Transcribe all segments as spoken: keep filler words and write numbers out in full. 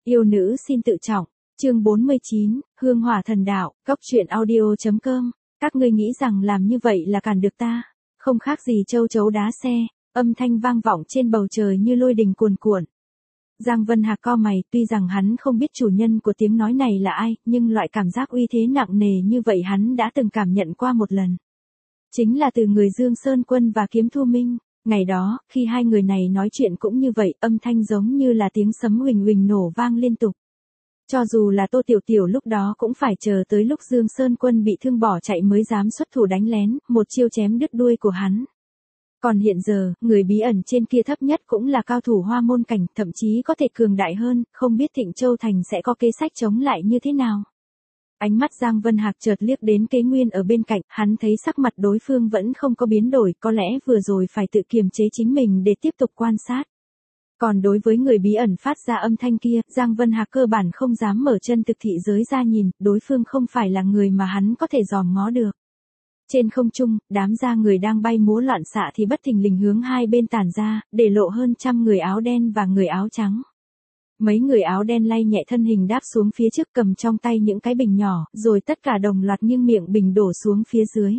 Yêu nữ xin tự trọng, chương bốn mươi chín, Hương hỏa thần đạo, góc truyện audio.com. Các ngươi nghĩ rằng làm như vậy là cản được ta, không khác gì châu chấu đá xe, âm thanh vang vọng trên bầu trời như lôi đình cuồn cuộn. Giang Vân Hạc cau mày, tuy rằng hắn không biết chủ nhân của tiếng nói này là ai, nhưng loại cảm giác uy thế nặng nề như vậy hắn đã từng cảm nhận qua một lần. Chính là từ người Dương Sơn Quân và Kiếm Thu Minh. Ngày đó, khi hai người này nói chuyện cũng như vậy, âm thanh giống như là tiếng sấm huỳnh huỳnh nổ vang liên tục. Cho dù là Tô Tiểu Tiểu lúc đó cũng phải chờ tới lúc Dương Sơn Quân bị thương bỏ chạy mới dám xuất thủ đánh lén, một chiêu chém đứt đuôi của hắn. Còn hiện giờ, người bí ẩn trên kia thấp nhất cũng là cao thủ Hoa Môn cảnh, thậm chí có thể cường đại hơn, không biết Thịnh Châu Thành sẽ có kế sách chống lại như thế nào. Ánh mắt Giang Vân Hạc chợt liếc đến Kế Nguyên ở bên cạnh, hắn thấy sắc mặt đối phương vẫn không có biến đổi, có lẽ vừa rồi phải tự kiềm chế chính mình để tiếp tục quan sát. Còn đối với người bí ẩn phát ra âm thanh kia, Giang Vân Hạc cơ bản không dám mở chân thực thị giới ra nhìn, đối phương không phải là người mà hắn có thể dòm ngó được. Trên không trung, đám da người đang bay múa loạn xạ thì bất thình lình hướng hai bên tản ra, để lộ hơn trăm người áo đen và người áo trắng. Mấy người áo đen lay nhẹ thân hình đáp xuống phía trước, cầm trong tay những cái bình nhỏ, rồi tất cả đồng loạt nghiêng miệng bình đổ xuống phía dưới.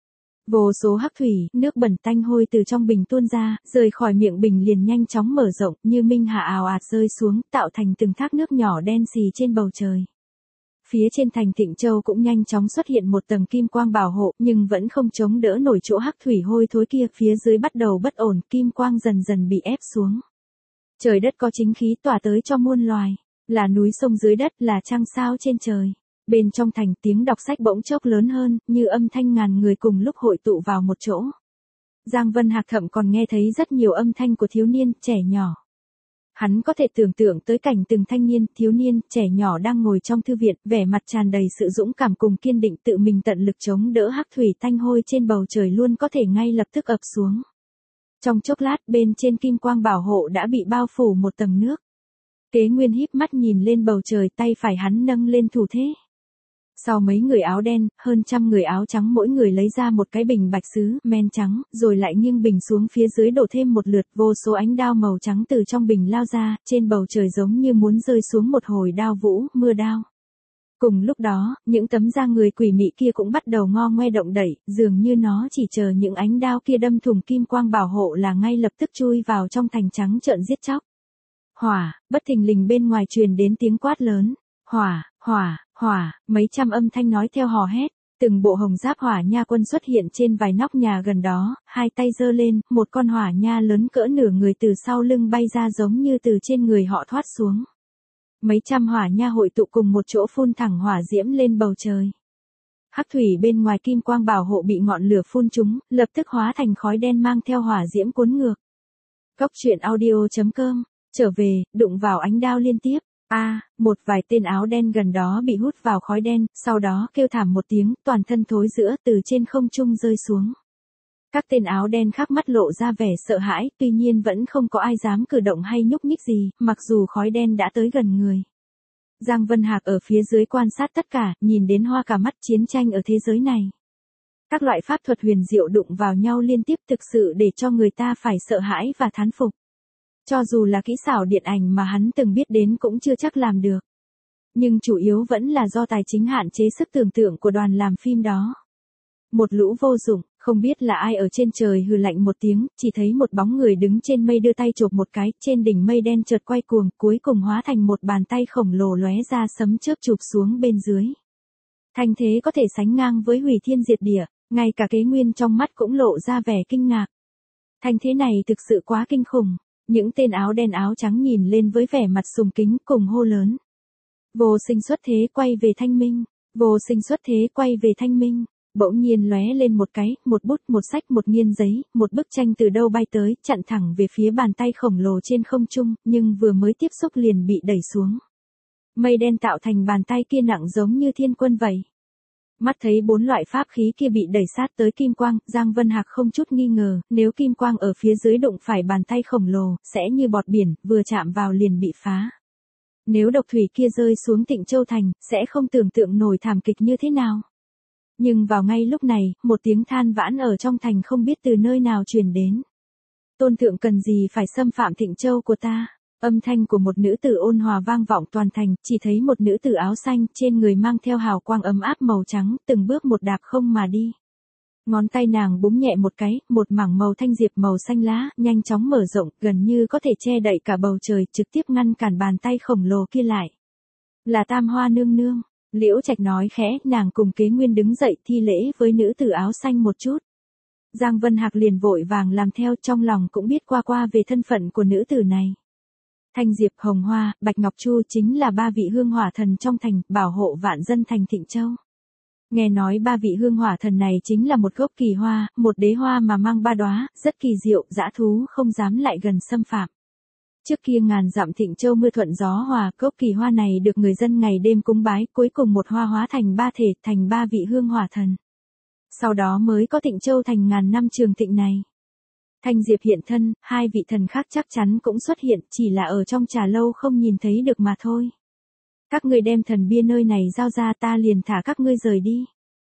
Vô số hắc thủy, nước bẩn tanh hôi từ trong bình tuôn ra, rời khỏi miệng bình liền nhanh chóng mở rộng, như minh hạ ào ạt rơi xuống, tạo thành từng thác nước nhỏ đen xì trên bầu trời. Phía trên thành Thịnh Châu cũng nhanh chóng xuất hiện một tầng kim quang bảo hộ, nhưng vẫn không chống đỡ nổi chỗ hắc thủy hôi thối kia, phía dưới bắt đầu bất ổn, kim quang dần dần bị ép xuống. Trời đất có chính khí tỏa tới cho muôn loài, là núi sông dưới đất, là trăng sao trên trời. Bên trong thành tiếng đọc sách bỗng chốc lớn hơn, như âm thanh ngàn người cùng lúc hội tụ vào một chỗ. Giang Vân Hạc thậm còn nghe thấy rất nhiều âm thanh của thiếu niên, trẻ nhỏ. Hắn có thể tưởng tượng tới cảnh từng thanh niên, thiếu niên, trẻ nhỏ đang ngồi trong thư viện, vẻ mặt tràn đầy sự dũng cảm cùng kiên định, tự mình tận lực chống đỡ hắc thủy tanh hôi trên bầu trời luôn có thể ngay lập tức ập xuống. Trong chốc lát, bên trên kim quang bảo hộ đã bị bao phủ một tầng nước. Kế Nguyên híp mắt nhìn lên bầu trời, tay phải hắn nâng lên thủ thế. Sau mấy người áo đen, hơn trăm người áo trắng mỗi người lấy ra một cái bình bạch sứ, men trắng, rồi lại nghiêng bình xuống phía dưới đổ thêm một lượt, vô số ánh đao màu trắng từ trong bình lao ra, trên bầu trời giống như muốn rơi xuống một hồi đao vũ, mưa đao. Cùng lúc đó, những tấm da người quỷ mị kia cũng bắt đầu ngo ngoe động đẩy, dường như nó chỉ chờ những ánh đao kia đâm thủng kim quang bảo hộ là ngay lập tức chui vào trong thành trắng trợn giết chóc. Hỏa, bất thình lình bên ngoài truyền đến tiếng quát lớn. Hỏa, hỏa, hỏa, mấy trăm âm thanh nói theo hò hét, từng bộ hồng giáp hỏa nha quân xuất hiện trên vài nóc nhà gần đó, hai tay giơ lên, một con hỏa nha lớn cỡ nửa người từ sau lưng bay ra giống như từ trên người họ thoát xuống. Mấy trăm hỏa nha hội tụ cùng một chỗ phun thẳng hỏa diễm lên bầu trời. Hắc thủy bên ngoài kim quang bảo hộ bị ngọn lửa phun trúng, lập tức hóa thành khói đen mang theo hỏa diễm cuốn ngược. Góc truyện audio.com, trở về, đụng vào ánh đao liên tiếp. A, à, một vài tên áo đen gần đó bị hút vào khói đen, sau đó kêu thảm một tiếng, toàn thân thối rữa từ trên không trung rơi xuống. Các tên áo đen khắp mắt lộ ra vẻ sợ hãi, tuy nhiên vẫn không có ai dám cử động hay nhúc nhích gì, mặc dù khói đen đã tới gần người. Giang Vân Hạc ở phía dưới quan sát tất cả, nhìn đến hoa cả mắt, chiến tranh ở thế giới này. Các loại pháp thuật huyền diệu đụng vào nhau liên tiếp thực sự để cho người ta phải sợ hãi và thán phục. Cho dù là kỹ xảo điện ảnh mà hắn từng biết đến cũng chưa chắc làm được. Nhưng chủ yếu vẫn là do tài chính hạn chế sức tưởng tượng của đoàn làm phim đó. Một lũ vô dụng, không biết là ai ở trên trời hừ lạnh một tiếng, chỉ thấy một bóng người đứng trên mây đưa tay chộp một cái, trên đỉnh mây đen chợt quay cuồng, cuối cùng hóa thành một bàn tay khổng lồ lóe ra sấm chớp chụp xuống bên dưới. Thanh thế có thể sánh ngang với hủy thiên diệt địa, ngay cả Kế Nguyên trong mắt cũng lộ ra vẻ kinh ngạc. Thanh thế này thực sự quá kinh khủng. Những tên áo đen áo trắng nhìn lên với vẻ mặt sùng kính cùng hô lớn. Vô sinh xuất thế quay về thanh minh, vô sinh xuất thế quay về thanh minh, bỗng nhiên lóe lên một cái, một bút, một sách, một nghiên giấy, một bức tranh từ đâu bay tới, chặn thẳng về phía bàn tay khổng lồ trên không trung, nhưng vừa mới tiếp xúc liền bị đẩy xuống. Mây đen tạo thành bàn tay kia nặng giống như thiên quân vậy. Mắt thấy bốn loại pháp khí kia bị đẩy sát tới kim quang, Giang Vân Hạc không chút nghi ngờ, nếu kim quang ở phía dưới đụng phải bàn tay khổng lồ, sẽ như bọt biển, vừa chạm vào liền bị phá. Nếu độc thủy kia rơi xuống Thịnh Châu Thành, sẽ không tưởng tượng nổi thảm kịch như thế nào. Nhưng vào ngay lúc này, một tiếng than vãn ở trong thành không biết từ nơi nào truyền đến. Tôn thượng cần gì phải xâm phạm Thịnh Châu của ta? Âm thanh của một nữ tử ôn hòa vang vọng toàn thành, chỉ thấy một nữ tử áo xanh, trên người mang theo hào quang ấm áp màu trắng, từng bước một đạp không mà đi. Ngón tay nàng búng nhẹ một cái, một mảng màu thanh diệp màu xanh lá, nhanh chóng mở rộng, gần như có thể che đậy cả bầu trời, trực tiếp ngăn cản bàn tay khổng lồ kia lại. Là Tam Hoa nương nương, Liễu Trạch nói khẽ, nàng cùng Kế Nguyên đứng dậy thi lễ với nữ tử áo xanh một chút. Giang Vân Hạc liền vội vàng làm theo, trong lòng cũng biết qua qua về thân phận của nữ tử này. Thanh Diệp, Hồng Hoa, Bạch Ngọc Chu chính là ba vị hương hỏa thần trong thành, bảo hộ vạn dân thành Thịnh Châu. Nghe nói ba vị hương hỏa thần này chính là một gốc kỳ hoa, một đế hoa mà mang ba đóa, rất kỳ diệu, dã thú không dám lại gần xâm phạm. Trước kia ngàn dặm Thịnh Châu mưa thuận gió hòa, gốc kỳ hoa này được người dân ngày đêm cúng bái, cuối cùng một hoa hóa thành ba thể, thành ba vị hương hỏa thần. Sau đó mới có Thịnh Châu thành ngàn năm trường thịnh này. Thanh Diệp hiện thân, hai vị thần khác chắc chắn cũng xuất hiện, chỉ là ở trong trà lâu không nhìn thấy được mà thôi. Các ngươi đem thần bia nơi này giao ra, ta liền thả các ngươi rời đi.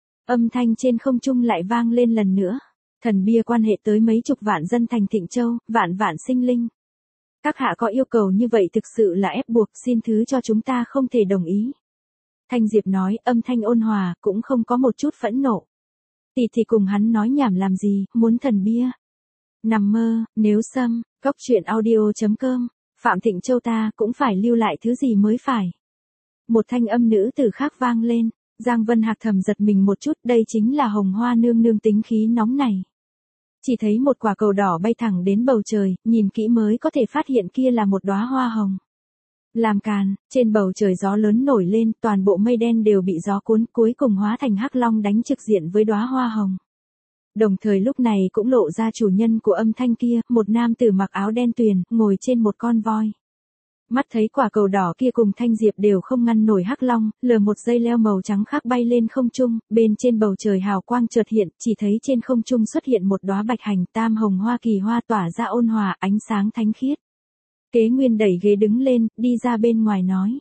Âm thanh trên không trung lại vang lên lần nữa. Thần bia quan hệ tới mấy chục vạn dân thành Thịnh Châu, vạn vạn sinh linh. Các hạ có yêu cầu như vậy thực sự là ép buộc, xin thứ cho chúng ta không thể đồng ý. Thanh Diệp nói, âm thanh ôn hòa, cũng không có một chút phẫn nộ. Tỷ thì cùng hắn nói nhảm làm gì, muốn thần bia. Nằm mơ, nếu xâm, cốc truyện audio chấm com, Phạm Thịnh Châu ta cũng phải lưu lại thứ gì mới phải. Một thanh âm nữ tử khác vang lên, Giang Vân Hạc thầm giật mình một chút, đây chính là Hồng Hoa nương nương tính khí nóng này. Chỉ thấy một quả cầu đỏ bay thẳng đến bầu trời, nhìn kỹ mới có thể phát hiện kia là một đóa hoa hồng. Làm càn, trên bầu trời gió lớn nổi lên, toàn bộ mây đen đều bị gió cuốn, cuối cùng hóa thành hắc long đánh trực diện với đóa hoa hồng. Đồng thời lúc này cũng lộ ra chủ nhân của âm thanh kia, một nam tử mặc áo đen tuyền, ngồi trên một con voi. Mắt thấy quả cầu đỏ kia cùng Thanh Diệp đều không ngăn nổi hắc long, lờ một dây leo màu trắng khác bay lên không trung, bên trên bầu trời hào quang chợt hiện, chỉ thấy trên không trung xuất hiện một đóa bạch hành tam hồng hoa kỳ hoa tỏa ra ôn hòa, ánh sáng thánh khiết. Kế Nguyên đẩy ghế đứng lên, đi ra bên ngoài nói.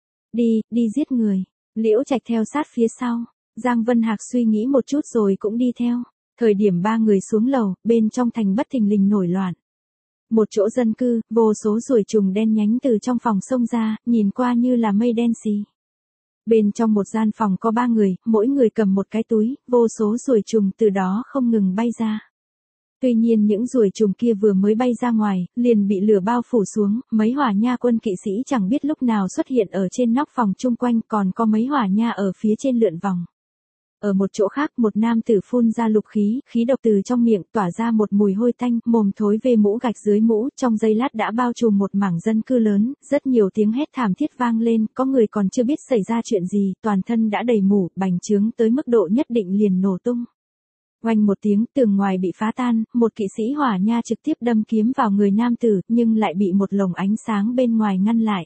Đi, đi giết người. Liễu Trạch theo sát phía sau. Giang Vân Hạc suy nghĩ một chút rồi cũng đi theo. Thời điểm ba người xuống lầu, bên trong thành bất thình lình nổi loạn. Một chỗ dân cư, vô số ruồi trùng đen nhánh từ trong phòng xông ra, nhìn qua như là mây đen xì. Bên trong một gian phòng có ba người, mỗi người cầm một cái túi, vô số ruồi trùng từ đó không ngừng bay ra. Tuy nhiên những ruồi trùng kia vừa mới bay ra ngoài, liền bị lửa bao phủ xuống, mấy hỏa nha quân kỵ sĩ chẳng biết lúc nào xuất hiện ở trên nóc phòng chung quanh, còn có mấy hỏa nha ở phía trên lượn vòng. Ở một chỗ khác, một nam tử phun ra lục khí, khí độc từ trong miệng tỏa ra một mùi hôi tanh, mồm thối về mũ gạch dưới mũ, trong giây lát đã bao trùm một mảng dân cư lớn, rất nhiều tiếng hét thảm thiết vang lên, có người còn chưa biết xảy ra chuyện gì, toàn thân đã đầy mủ, bành trướng tới mức độ nhất định liền nổ tung. Oanh một tiếng, tường ngoài bị phá tan, một kỵ sĩ hỏa nha trực tiếp đâm kiếm vào người nam tử, nhưng lại bị một lồng ánh sáng bên ngoài ngăn lại.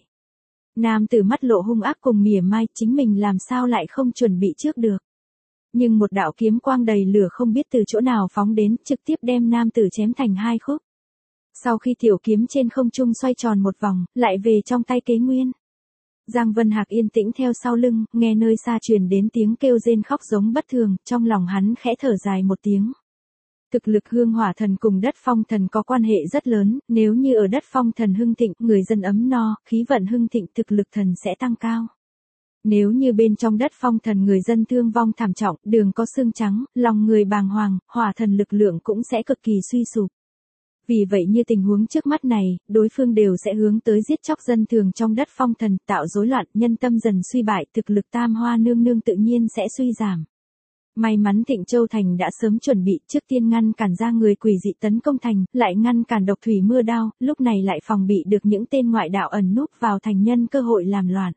Nam tử mắt lộ hung ác cùng mỉa mai, chính mình làm sao lại không chuẩn bị trước được. Nhưng một đạo kiếm quang đầy lửa không biết từ chỗ nào phóng đến, trực tiếp đem nam tử chém thành hai khúc. Sau khi tiểu kiếm trên không trung xoay tròn một vòng, lại về trong tay Kế Nguyên. Giang Vân Hạc yên tĩnh theo sau lưng, nghe nơi xa truyền đến tiếng kêu rên khóc giống bất thường, trong lòng hắn khẽ thở dài một tiếng. Thực lực hương hỏa thần cùng đất phong thần có quan hệ rất lớn, nếu như ở đất phong thần hưng thịnh, người dân ấm no, khí vận hưng thịnh, thực lực thần sẽ tăng cao. Nếu như bên trong đất phong thần người dân thương vong thảm trọng, đường có xương trắng, lòng người bàng hoàng, hỏa thần lực lượng cũng sẽ cực kỳ suy sụp. Vì vậy như tình huống trước mắt này, đối phương đều sẽ hướng tới giết chóc dân thường trong đất phong thần, tạo rối loạn, nhân tâm dần suy bại, thực lực Tam Hoa nương nương tự nhiên sẽ suy giảm. May mắn Thịnh Châu thành đã sớm chuẩn bị, trước tiên ngăn cản ra người quỷ dị tấn công thành, lại ngăn cản độc thủy mưa đao, lúc này lại phòng bị được những tên ngoại đạo ẩn núp vào thành nhân cơ hội làm loạn.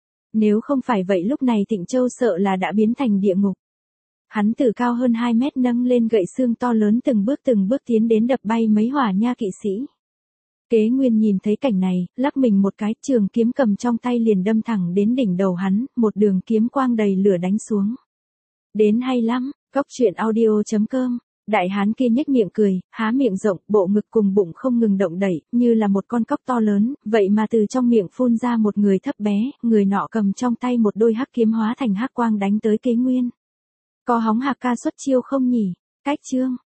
Nếu không phải vậy lúc này Thịnh Châu sợ là đã biến thành địa ngục. Hắn từ cao hơn hai mét nâng lên gậy xương to lớn từng bước từng bước tiến đến đập bay mấy hỏa nha kỵ sĩ. Kế Nguyên nhìn thấy cảnh này, lắc mình một cái, trường kiếm cầm trong tay liền đâm thẳng đến đỉnh đầu hắn, một đường kiếm quang đầy lửa đánh xuống. Đến hay lắm, cốc truyện audio chấm com. Đại hán kia nhếch miệng cười, há miệng rộng, bộ ngực cùng bụng không ngừng động đẩy, như là một con cóc to lớn, vậy mà từ trong miệng phun ra một người thấp bé, người nọ cầm trong tay một đôi hắc kiếm hóa thành hắc quang đánh tới Kế Nguyên. Có hóng hạc ca xuất chiêu không nhỉ? Cách chương